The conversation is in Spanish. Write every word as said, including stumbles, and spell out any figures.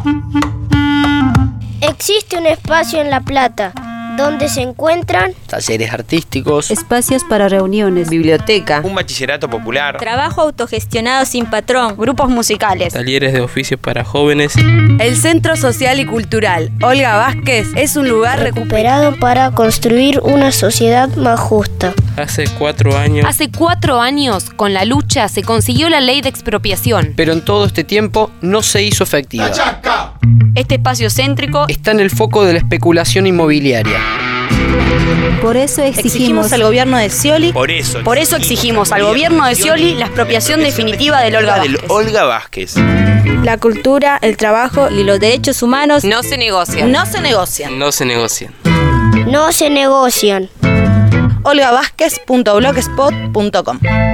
Existe un espacio en La Plata donde se encuentran talleres artísticos, espacios para reuniones, biblioteca, un bachillerato popular, trabajo autogestionado sin patrón, grupos musicales, talleres de oficios para jóvenes. El Centro Social y Cultural Olga Vázquez es un lugar recuperado para construir una sociedad más justa. Hace cuatro años. Hace cuatro años, con la lucha, se consiguió la ley de expropiación. Pero en todo este tiempo no se hizo efectiva. Este espacio céntrico está en el foco de la especulación inmobiliaria. Por eso exigimos, exigimos al gobierno de Scioli. Por eso, por eso exigimos al gobierno de Scioli la expropiación definitiva del Olga Vázquez. Olga Vázquez. La cultura, el trabajo y los derechos humanos no se negocian. No se negocian. No se negocian. No se negocian. olga vázquez punto blogspot punto com